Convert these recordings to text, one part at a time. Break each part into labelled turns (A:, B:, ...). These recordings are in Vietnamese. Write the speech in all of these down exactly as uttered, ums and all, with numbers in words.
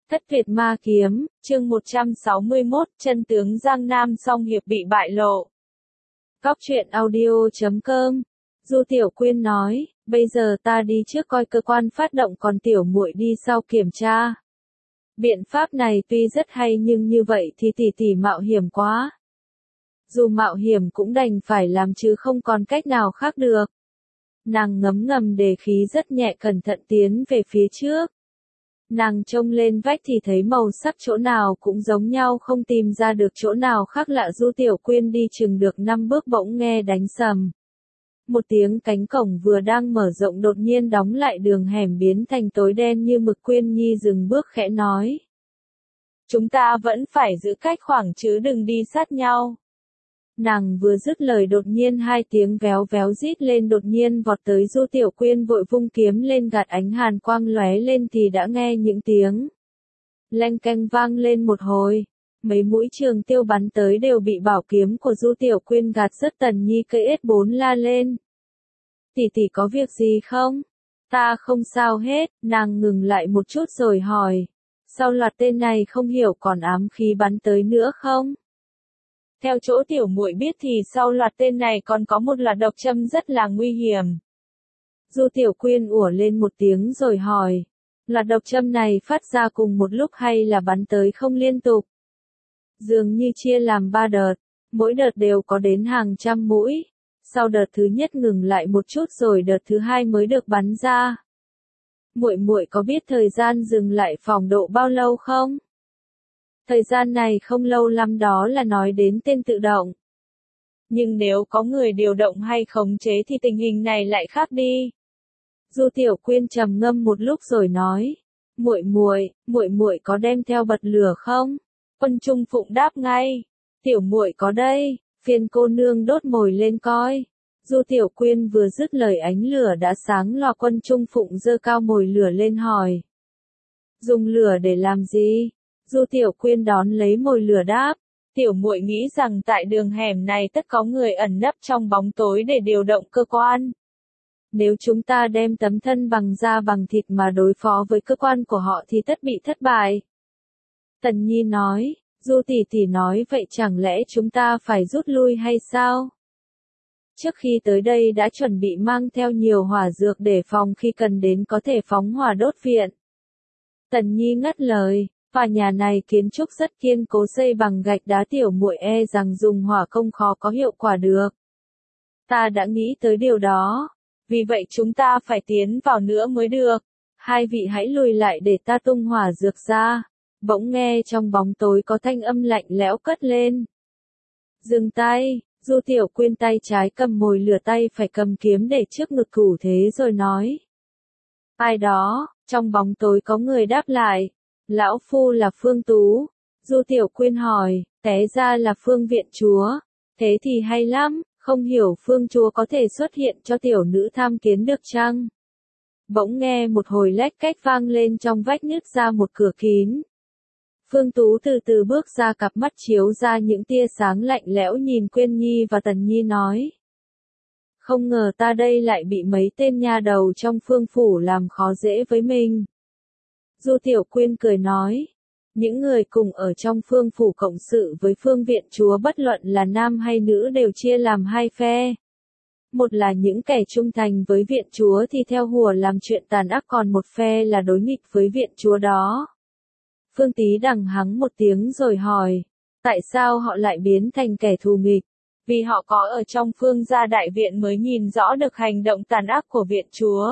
A: Thất Việt Ma Kiếm, chương một trăm sáu mươi mốt, chân tướng Giang Nam Song Hiệp bị bại lộ. Góc truyện audio chấm com. Du Tiểu Quyên nói, bây giờ ta đi trước coi cơ quan phát động còn tiểu muội đi sau kiểm tra. Biện pháp này tuy rất hay nhưng như vậy thì tỷ tỷ mạo hiểm quá. Dù mạo hiểm cũng đành phải làm chứ không còn cách nào khác được. Nàng ngấm ngầm đề khí rất nhẹ cẩn thận tiến về phía trước. Nàng trông lên vách thì thấy màu sắc chỗ nào cũng giống nhau, không tìm ra được chỗ nào khác lạ. Du Tiểu Quyên đi chừng được năm bước bỗng nghe đánh sầm. Một tiếng cánh cổng vừa đang mở rộng đột nhiên đóng lại, đường hẻm biến thành tối đen như mực. Quyên Nhi dừng bước khẽ nói. Chúng ta vẫn phải giữ cách khoảng chứ đừng đi sát nhau. Nàng vừa dứt lời đột nhiên hai tiếng véo véo rít lên đột nhiên vọt tới. Du Tiểu Quyên vội vung kiếm lên gạt, ánh hàn quang lóe lên thì đã nghe những tiếng leng keng vang lên một hồi. Mấy mũi trường tiêu bắn tới đều bị bảo kiếm của Du Tiểu Quyên gạt rớt. Tần Nhi cây ết bốn la lên. Tỷ tỷ có việc gì không? Ta không sao hết. Nàng ngừng lại một chút rồi hỏi. Sau loạt tên này không hiểu còn ám khí bắn tới nữa không? Theo chỗ tiểu muội biết thì sau loạt tên này còn có một loạt độc châm rất là nguy hiểm. Du Tiểu Quyên ủa lên một tiếng rồi hỏi. Loạt độc châm này phát ra cùng một lúc hay là bắn tới không liên tục? Dường như chia làm ba đợt, mỗi đợt đều có đến hàng trăm mũi. Sau đợt thứ nhất ngừng lại một chút rồi đợt thứ hai mới được bắn ra. Muội muội có biết thời gian dừng lại phòng độ bao lâu không? Thời gian này không lâu lắm, đó là nói đến tên tự động. Nhưng nếu có người điều động hay khống chế thì tình hình này lại khác đi. Du Tiểu Quyên trầm ngâm một lúc rồi nói, muội muội, muội muội có đem theo bật lửa không? Quân Trung Phụng đáp ngay, tiểu muội có đây, phiền cô nương đốt mồi lên coi. Du Tiểu Quyên vừa dứt lời ánh lửa đã sáng lòa. Quân Trung Phụng giơ cao mồi lửa lên hỏi, dùng lửa để làm gì? Du Tiểu Quyên đón lấy mồi lửa đáp, tiểu muội nghĩ rằng tại đường hẻm này tất có người ẩn nấp trong bóng tối để điều động cơ quan. Nếu chúng ta đem tấm thân bằng da bằng thịt mà đối phó với cơ quan của họ thì tất bị thất bại. Tần Nhi nói, Du tỷ tỷ nói vậy chẳng lẽ chúng ta phải rút lui hay sao? Trước khi tới đây đã chuẩn bị mang theo nhiều hỏa dược để phòng khi cần đến có thể phóng hỏa đốt viện. Tần Nhi ngắt lời. Và nhà này kiến trúc rất kiên cố, xây bằng gạch đá, tiểu muội e rằng dùng hỏa công khó có hiệu quả được. Ta đã nghĩ tới điều đó. Vì vậy chúng ta phải tiến vào nữa mới được. Hai vị hãy lùi lại để ta tung hỏa dược ra. Bỗng nghe trong bóng tối có thanh âm lạnh lẽo cất lên. Dừng tay. Du Tiểu Quyên tay trái cầm mồi lửa, tay phải cầm kiếm để trước ngực thủ thế rồi nói. Ai đó? Trong bóng tối có người đáp lại. Lão phu là Phương Tú. Du Tiểu Quyên hỏi, té ra là Phương viện chúa. Thế thì hay lắm, không hiểu Phương chúa có thể xuất hiện cho tiểu nữ tham kiến được chăng? Bỗng nghe một hồi lách cách vang lên, trong vách nứt ra một cửa kín. Phương Tú từ từ bước ra, cặp mắt chiếu ra những tia sáng lạnh lẽo nhìn Quyên Nhi và Tần Nhi nói. Không ngờ ta đây lại bị mấy tên nha đầu trong Phương phủ làm khó dễ với mình. Du Tiểu Quyên cười nói, những người cùng ở trong Phương phủ cộng sự với Phương viện chúa bất luận là nam hay nữ đều chia làm hai phe. Một là những kẻ trung thành với viện chúa thì theo hùa làm chuyện tàn ác, còn một phe là đối nghịch với viện chúa đó. Phương Tí đằng hắng một tiếng rồi hỏi, tại sao họ lại biến thành kẻ thù nghịch? Vì họ có ở trong Phương gia đại viện mới nhìn rõ được hành động tàn ác của viện chúa.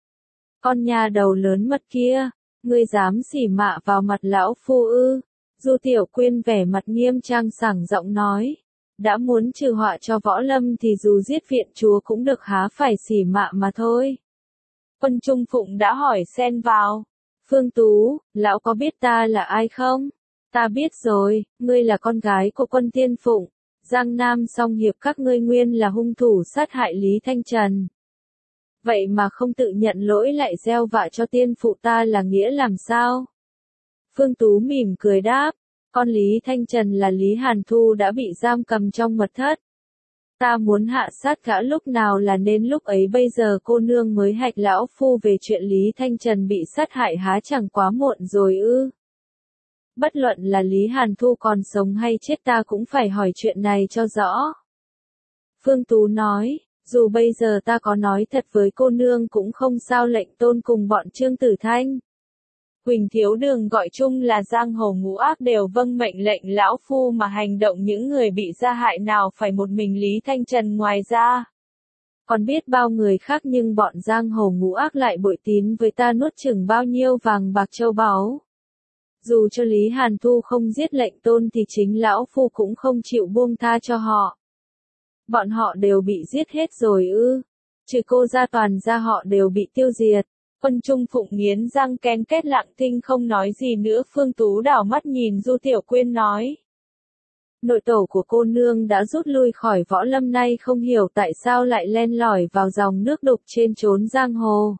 A: Con nhà đầu lớn mật kia. Ngươi dám xỉ mạ vào mặt lão phu ư? Du Tiểu Quyên vẻ mặt nghiêm trang sảng giọng nói. Đã muốn trừ họa cho võ lâm thì dù giết viện chúa cũng được, há phải xỉ mạ mà thôi. Quân Trung Phụng đã hỏi xen vào. Phương Tú, lão có biết ta là ai không? Ta biết rồi, ngươi là con gái của Quân Tiên Phụng. Giang Nam Song Hiệp các ngươi nguyên là hung thủ sát hại Lý Thanh Trần. Vậy mà không tự nhận lỗi lại gieo vạ cho tiên phụ ta là nghĩa làm sao? Phương Tú mỉm cười đáp, con Lý Thanh Trần là Lý Hàn Thu đã bị giam cầm trong mật thất. Ta muốn hạ sát gã lúc nào là nên lúc ấy, bây giờ cô nương mới hạch lão phu về chuyện Lý Thanh Trần bị sát hại, há chẳng quá muộn rồi ư? Bất luận là Lý Hàn Thu còn sống hay chết ta cũng phải hỏi chuyện này cho rõ. Phương Tú nói, dù bây giờ ta có nói thật với cô nương cũng không sao, lệnh tôn cùng bọn Trương Tử Thanh, Huỳnh Thiếu Đường gọi chung là giang hồ ngũ ác đều vâng mệnh lệnh lão phu mà hành động, những người bị gia hại nào phải một mình Lý Thanh Trần, ngoài ra còn biết bao người khác, nhưng bọn giang hồ ngũ ác lại bội tín với ta, nuốt chửng bao nhiêu vàng bạc châu báu. Dù cho Lý Hàn Thu không giết lệnh tôn thì chính lão phu cũng không chịu buông tha cho họ. Bọn họ đều bị giết hết rồi ư? Trừ cô ra toàn gia họ đều bị tiêu diệt. Quân Trung Phụng nghiến răng ken kết lặng thinh không nói gì nữa. Phương Tú đảo mắt nhìn Du Tiểu Quyên nói. Nội tổ của cô nương đã rút lui khỏi võ lâm, nay không hiểu tại sao lại len lỏi vào dòng nước đục trên chốn giang hồ.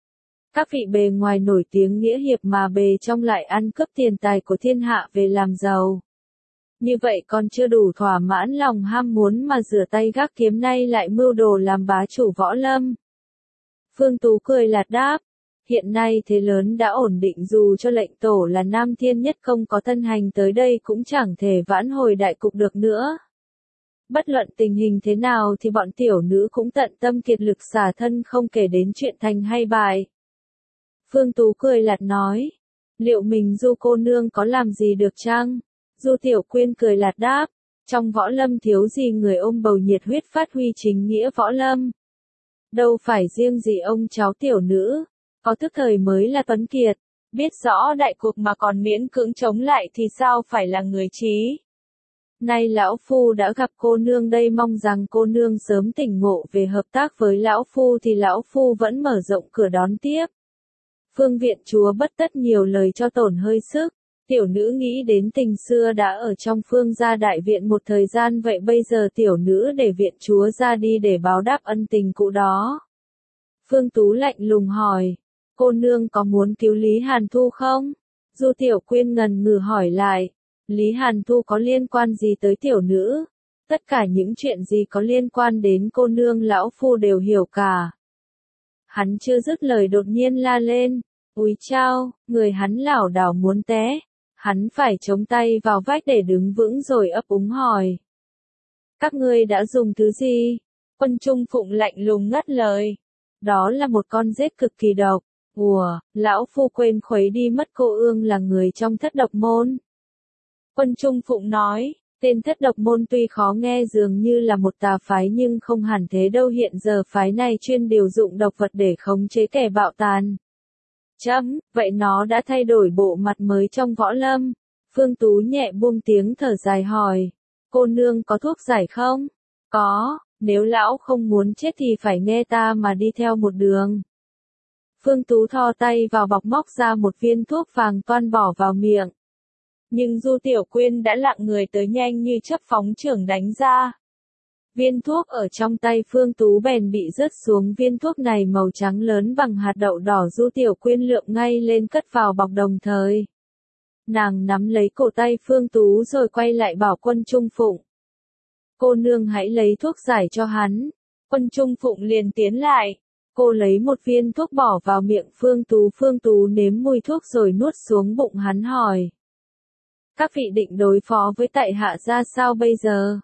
A: Các vị bề ngoài nổi tiếng nghĩa hiệp mà bề trong lại ăn cướp tiền tài của thiên hạ về làm giàu. Như vậy còn chưa đủ thỏa mãn lòng ham muốn mà rửa tay gác kiếm, nay lại mưu đồ làm bá chủ võ lâm. Phương Tú cười lạt đáp, hiện nay thế lớn đã ổn định, dù cho lệnh tổ là Nam Thiên Nhất Công có thân hành tới đây cũng chẳng thể vãn hồi đại cục được nữa. Bất luận tình hình thế nào thì bọn tiểu nữ cũng tận tâm kiệt lực xả thân, không kể đến chuyện thành hay bại. Phương Tú cười lạt nói, liệu mình Du cô nương có làm gì được chăng? Du Tiểu Quyên cười lạt đáp, trong võ lâm thiếu gì người ôm bầu nhiệt huyết phát huy chính nghĩa võ lâm. Đâu phải riêng gì ông cháu tiểu nữ, có thức thời mới là tuấn kiệt, biết rõ đại cuộc mà còn miễn cưỡng chống lại thì sao phải là người trí. Nay lão phu đã gặp cô nương đây, mong rằng cô nương sớm tỉnh ngộ về hợp tác với lão phu thì lão phu vẫn mở rộng cửa đón tiếp. Phương viện chúa bất tất nhiều lời cho tổn hơi sức. Tiểu nữ nghĩ đến tình xưa đã ở trong Phương gia đại viện một thời gian, vậy bây giờ tiểu nữ để viện chúa ra đi để báo đáp ân tình cũ đó. Phương Tú lạnh lùng hỏi, cô nương có muốn cứu Lý Hàn Thu không? Du Tiểu Quyên ngần ngừ hỏi lại, Lý Hàn Thu có liên quan gì tới tiểu nữ? Tất cả những chuyện gì có liên quan đến cô nương lão phu đều hiểu cả. Hắn chưa dứt lời đột nhiên la lên, úi chao, người hắn lảo đảo muốn té. Hắn phải chống tay vào vách để đứng vững rồi ấp úng hỏi. Các ngươi đã dùng thứ gì? Quân Trung Phụng lạnh lùng ngắt lời. Đó là một con rết cực kỳ độc. Ủa, lão phu quên khuấy đi mất, cô ương là người trong thất độc môn. Quân Trung Phụng nói, tên thất độc môn tuy khó nghe dường như là một tà phái nhưng không hẳn thế đâu, hiện giờ phái này chuyên điều dụng độc vật để khống chế kẻ bạo tàn. Chấm, vậy nó đã thay đổi bộ mặt mới trong võ lâm. Phương Tú nhẹ buông tiếng thở dài hỏi, cô nương có thuốc giải không? Có, nếu lão không muốn chết thì phải nghe ta mà đi theo một đường. Phương Tú thò tay vào bọc móc ra một viên thuốc vàng toan bỏ vào miệng. Nhưng Du Tiểu Quyên đã lặng người tới, nhanh như chớp phóng chưởng đánh ra. Viên thuốc ở trong tay Phương Tú bèn bị rớt xuống, viên thuốc này màu trắng lớn bằng hạt đậu đỏ. Du Tiểu Quyên lượm ngay lên cất vào bọc, đồng thời nàng nắm lấy cổ tay Phương Tú rồi quay lại bảo Quân Trung Phụng. Cô nương hãy lấy thuốc giải cho hắn. Quân Trung Phụng liền tiến lại. Cô lấy một viên thuốc bỏ vào miệng Phương Tú. Phương Tú nếm mùi thuốc rồi nuốt xuống bụng, hắn hỏi. Các vị định đối phó với tại hạ ra sao bây giờ?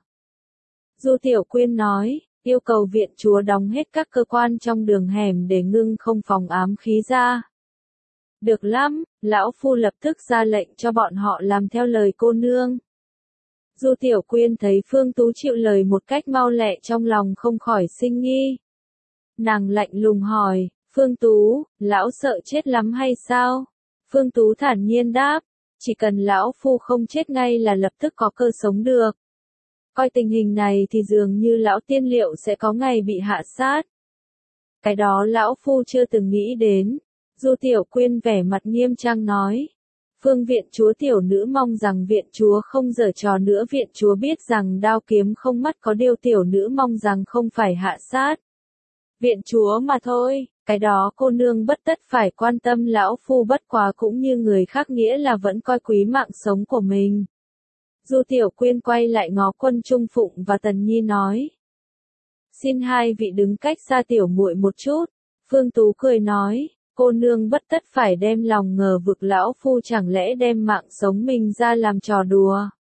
A: Du Tiểu Quyên nói, yêu cầu viện chúa đóng hết các cơ quan trong đường hẻm để ngưng không phòng ám khí ra. Được lắm, lão phu lập tức ra lệnh cho bọn họ làm theo lời cô nương. Du Tiểu Quyên thấy Phương Tú chịu lời một cách mau lẹ, trong lòng không khỏi sinh nghi. Nàng lạnh lùng hỏi, Phương Tú, lão sợ chết lắm hay sao? Phương Tú thản nhiên đáp, chỉ cần lão phu không chết ngay là lập tức có cơ sống được. Coi tình hình này thì dường như lão tiên liệu sẽ có ngày bị hạ sát. Cái đó lão phu chưa từng nghĩ đến. Du Tiểu Quyên vẻ mặt nghiêm trang nói. Phương viện chúa, tiểu nữ mong rằng viện chúa không giở trò nữa. Viện chúa biết rằng đao kiếm không mắt, có điều tiểu nữ mong rằng không phải hạ sát viện chúa mà thôi. Cái đó cô nương bất tất phải quan tâm, lão phu bất quá cũng như người khác, nghĩa là vẫn coi quý mạng sống của mình. Du Tiểu Quyên quay lại ngó Quân Trung Phụng và Tần Nhi nói. Xin hai vị đứng cách xa tiểu muội một chút. Phương Tú cười nói, Cô nương bất tất phải đem lòng ngờ vực lão phu chẳng lẽ đem mạng sống mình ra làm trò đùa.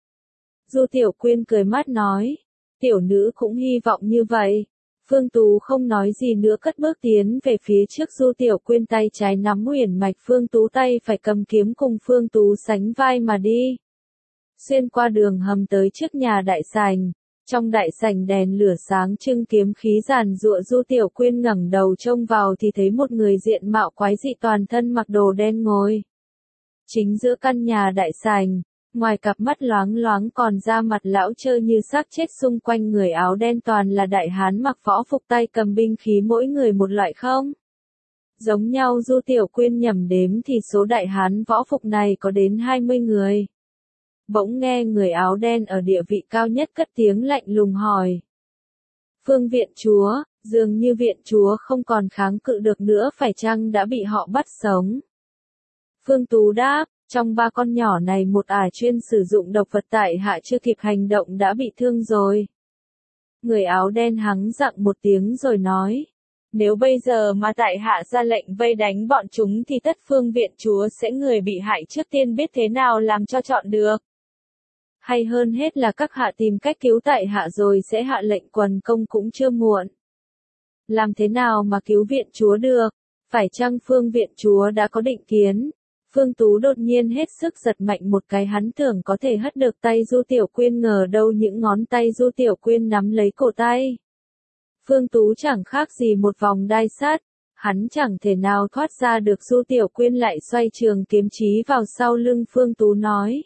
A: Du Tiểu Quyên cười mát nói, tiểu nữ cũng hy vọng như vậy. Phương Tú không nói gì nữa cất bước tiến về phía trước. Du Tiểu Quyên tay trái nắm huyền mạch, Phương Tú tay phải cầm kiếm cùng Phương Tú sánh vai mà đi. Xuyên qua đường hầm tới trước nhà đại sảnh. Trong đại sảnh đèn lửa sáng trưng, kiếm khí giàn giụa. Du Tiểu Quyên ngẩng đầu trông vào thì thấy một người diện mạo quái dị, toàn thân mặc đồ đen ngồi chính giữa căn nhà đại sảnh. Ngoài cặp mắt loáng loáng còn da mặt lão trơ như xác chết, xung quanh người áo đen toàn là đại hán mặc võ phục, tay cầm binh khí, mỗi người một loại không giống nhau. Du Tiểu Quyên nhẩm đếm thì số đại hán võ phục này có đến hai mươi người. Bỗng nghe người áo đen ở địa vị cao nhất cất tiếng lạnh lùng hỏi. Phương viện chúa, dường như viện chúa không còn kháng cự được nữa, phải chăng đã bị họ bắt sống? Phương Tú đáp, trong ba con nhỏ này một ả chuyên sử dụng độc vật, tại hạ chưa kịp hành động đã bị thương rồi. Người áo đen hắng giọng một tiếng rồi nói, nếu bây giờ mà tại hạ ra lệnh vây đánh bọn chúng thì tất phương viện chúa sẽ người bị hại trước tiên, biết thế nào làm cho chọn được. Hay hơn hết là các hạ tìm cách cứu tại hạ rồi sẽ hạ lệnh quần công cũng chưa muộn. Làm thế nào mà cứu viện chúa được? Phải chăng phương viện chúa đã có định kiến? Phương Tú đột nhiên hết sức giật mạnh một cái, hắn tưởng có thể hất được tay Du Tiểu Quyên, ngờ đâu những ngón tay Du Tiểu Quyên nắm lấy cổ tay Phương Tú chẳng khác gì một vòng đai sắt, hắn chẳng thể nào thoát ra được. Du Tiểu Quyên lại xoay trường kiếm chí vào sau lưng Phương Tú nói,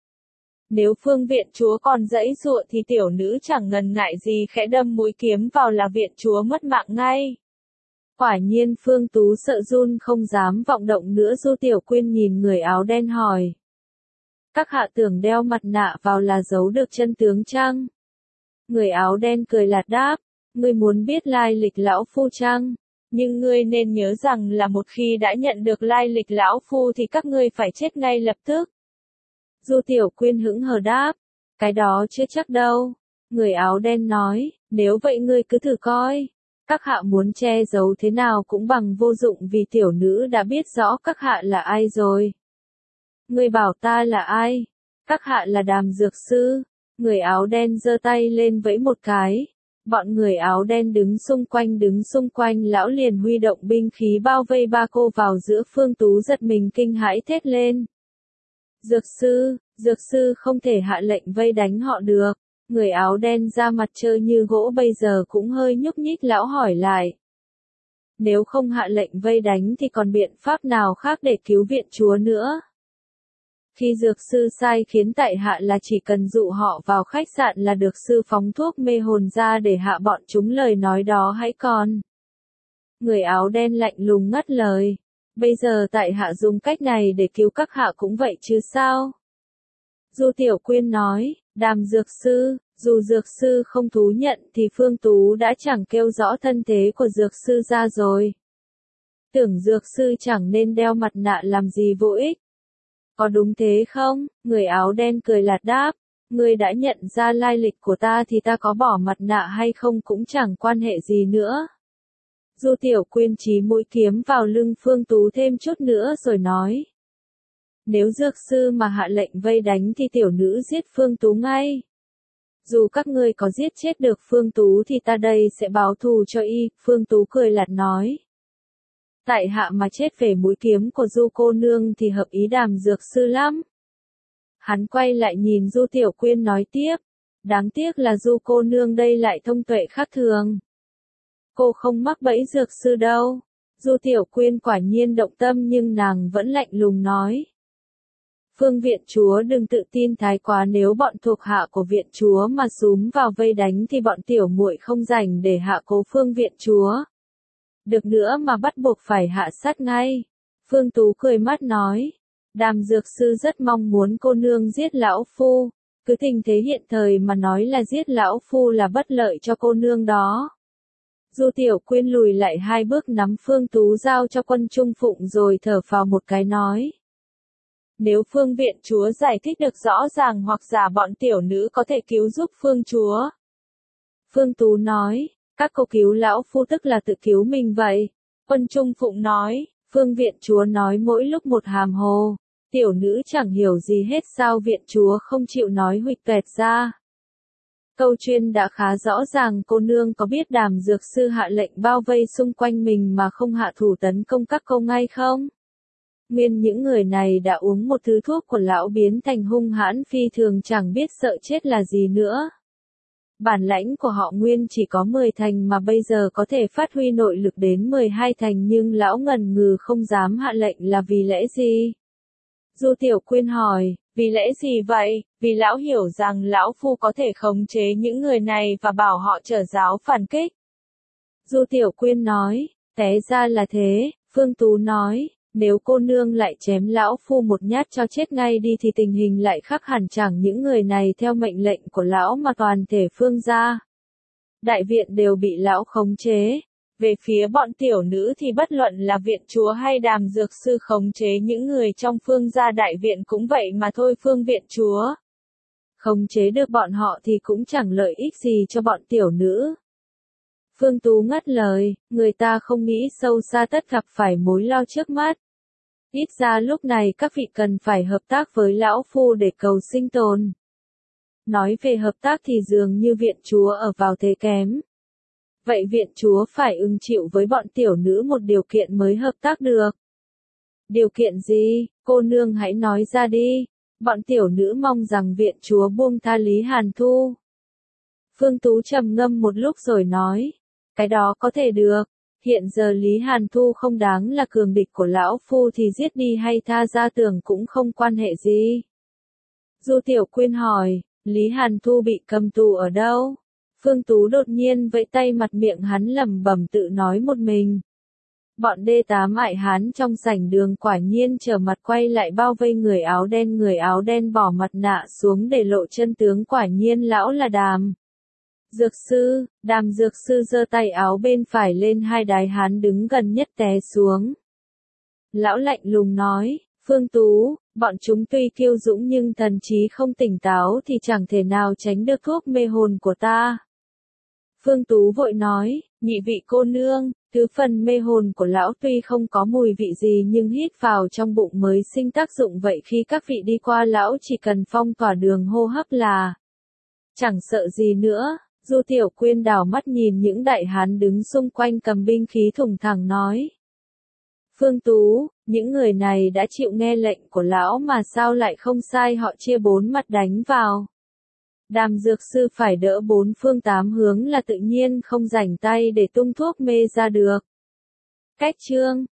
A: nếu phương viện chúa còn giãy giụa thì tiểu nữ chẳng ngần ngại gì khẽ đâm mũi kiếm vào là viện chúa mất mạng ngay. Quả nhiên Phương Tú sợ run không dám vọng động nữa. Du Tiểu Quyên nhìn người áo đen hỏi, các hạ tưởng đeo mặt nạ vào là giấu được chân tướng chăng? Người áo đen cười lạt đáp, ngươi muốn biết lai lịch lão phu chăng? Nhưng ngươi nên nhớ rằng là một khi đã nhận được lai lịch lão phu thì các ngươi phải chết ngay lập tức. Du Tiểu Quyên hững hờ đáp, cái đó chưa chắc đâu. Người áo đen nói, nếu vậy ngươi cứ thử coi. Các hạ muốn che giấu thế nào cũng bằng vô dụng, vì tiểu nữ đã biết rõ các hạ là ai rồi. Ngươi bảo ta là ai? Các hạ là Đàm Dược Sư. Người áo đen giơ tay lên vẫy một cái. Bọn người áo đen đứng xung quanh đứng xung quanh lão liền huy động binh khí bao vây ba cô vào giữa. Phương Tú giật mình kinh hãi thét lên. Dược sư, dược sư không thể hạ lệnh vây đánh họ được. Người áo đen da mặt trơ như gỗ bây giờ cũng hơi nhúc nhích, lão hỏi lại. Nếu không hạ lệnh vây đánh thì còn biện pháp nào khác để cứu viện chúa nữa? Khi dược sư sai khiến tại hạ là chỉ cần dụ họ vào khách sạn là được, sư phóng thuốc mê hồn ra để hạ bọn chúng, lời nói đó hãy còn. Người áo đen lạnh lùng ngắt lời. Bây giờ tại hạ dùng cách này để cứu các hạ cũng vậy chứ sao? Du Tiểu Quyên nói, Đàm Dược Sư, dù Dược Sư không thú nhận thì Phương Tú đã chẳng kêu rõ thân thế của Dược Sư ra rồi. Tưởng Dược Sư chẳng nên đeo mặt nạ làm gì vô ích. Có đúng thế không? Người áo đen cười lạt đáp, ngươi đã nhận ra lai lịch của ta thì ta có bỏ mặt nạ hay không cũng chẳng quan hệ gì nữa. Du Tiểu Quyên chí mũi kiếm vào lưng Phương Tú thêm chút nữa rồi nói. Nếu dược sư mà hạ lệnh vây đánh thì tiểu nữ giết Phương Tú ngay. Dù các ngươi có giết chết được Phương Tú thì ta đây sẽ báo thù cho y. Phương Tú cười lạt nói. Tại hạ mà chết về mũi kiếm của Du cô nương thì hợp ý Đàm Dược Sư lắm. Hắn quay lại nhìn Du Tiểu Quyên nói tiếp. Đáng tiếc là Du cô nương đây lại thông tuệ khác thường. Cô không mắc bẫy Dược Sư đâu. Du Tiểu Quyên quả nhiên động tâm nhưng nàng vẫn lạnh lùng nói. Phương viện chúa đừng tự tin thái quá, nếu bọn thuộc hạ của viện chúa mà xúm vào vây đánh thì bọn tiểu muội không rảnh để hạ cố Phương viện chúa. Được nữa mà bắt buộc phải hạ sát ngay. Phương Tú cười mắt nói. Đàm Dược Sư rất mong muốn cô nương giết lão phu. Cứ tình thế hiện thời mà nói là giết lão phu là bất lợi cho cô nương đó. Du Tiểu Quyên lùi lại hai bước nắm Phương Tú giao cho Quân Trung Phụng rồi thở phào một cái nói. Nếu Phương viện chúa giải thích được rõ ràng hoặc giả bọn tiểu nữ có thể cứu giúp Phương chúa. Phương Tú nói, các cô cứu lão phu tức là tự cứu mình vậy. Quân Trung Phụng nói, Phương viện chúa nói mỗi lúc một hàm hồ. Tiểu nữ chẳng hiểu gì hết, sao viện chúa không chịu nói huỵch toẹt ra. Câu chuyên đã khá rõ ràng, cô nương có biết Đàm dược sư hạ lệnh bao vây xung quanh mình mà không hạ thủ tấn công các cô ngay không? Nguyên những người này đã uống một thứ thuốc của lão biến thành hung hãn phi thường, chẳng biết sợ chết là gì nữa. Bản lãnh của họ nguyên chỉ có mười thành mà bây giờ có thể phát huy nội lực đến mười hai thành, nhưng lão ngần ngừ không dám hạ lệnh là vì lẽ gì? Du Tiểu Quyên hỏi, vì lẽ gì vậy? Vì lão hiểu rằng lão phu có thể khống chế những người này và bảo họ trở giáo phản kích. Du Tiểu Quyên nói, té ra là thế. Phương Tú nói, nếu cô nương lại chém lão phu một nhát cho chết ngay đi thì tình hình lại khác hẳn, chẳng những người này theo mệnh lệnh của lão mà toàn thể Phương gia đại viện đều bị lão khống chế. Về phía bọn tiểu nữ thì bất luận là viện chúa hay Đàm dược sư khống chế những người trong Phương gia đại viện cũng vậy mà thôi. Phương viện chúa khống chế được bọn họ thì cũng chẳng lợi ích gì cho bọn tiểu nữ. Phương Tú ngắt lời, người ta không nghĩ sâu xa, tất gặp phải mối lo trước mắt. Ít ra lúc này các vị cần phải hợp tác với lão phu để cầu sinh tồn. Nói về hợp tác thì dường như viện chúa ở vào thế kém. Vậy viện chúa phải ưng chịu với bọn tiểu nữ một điều kiện mới hợp tác được. Điều kiện gì? Cô nương hãy nói ra đi. Bọn tiểu nữ mong rằng viện chúa buông tha Lý Hàn Thu. Phương Tú trầm ngâm một lúc rồi nói, cái đó có thể được. Hiện giờ Lý Hàn Thu không đáng là cường địch của lão phu thì giết đi hay tha ra tưởng cũng không quan hệ gì. Du Tiểu Quyên hỏi, Lý Hàn Thu bị cầm tù ở đâu? Phương Tú đột nhiên vẫy tay, mặt miệng hắn lẩm bẩm tự nói một mình. Bọn đê tám ải Hán trong sảnh đường quả nhiên trở mặt quay lại bao vây người áo đen. Người áo đen bỏ mặt nạ xuống để lộ chân tướng, quả nhiên lão là Đàm dược sư. Đàm dược sư giơ tay áo bên phải lên, hai đái Hán đứng gần nhất té xuống. Lão lạnh lùng nói, Phương Tú, bọn chúng tuy kiêu dũng nhưng thần trí không tỉnh táo thì chẳng thể nào tránh được thuốc mê hồn của ta. Phương Tú vội nói, nhị vị cô nương, thứ phần mê hồn của lão tuy không có mùi vị gì nhưng hít vào trong bụng mới sinh tác dụng, vậy khi các vị đi qua lão chỉ cần phong tỏa đường hô hấp là chẳng sợ gì nữa. Du Tiểu Quyên đảo mắt nhìn những đại hán đứng xung quanh cầm binh khí thùng thẳng nói, Phương Tú, những người này đã chịu nghe lệnh của lão mà sao lại không sai họ chia bốn mặt đánh vào. Đàm dược sư phải đỡ bốn phương tám hướng là tự nhiên, không rảnh tay để tung thuốc mê ra được. Cách chương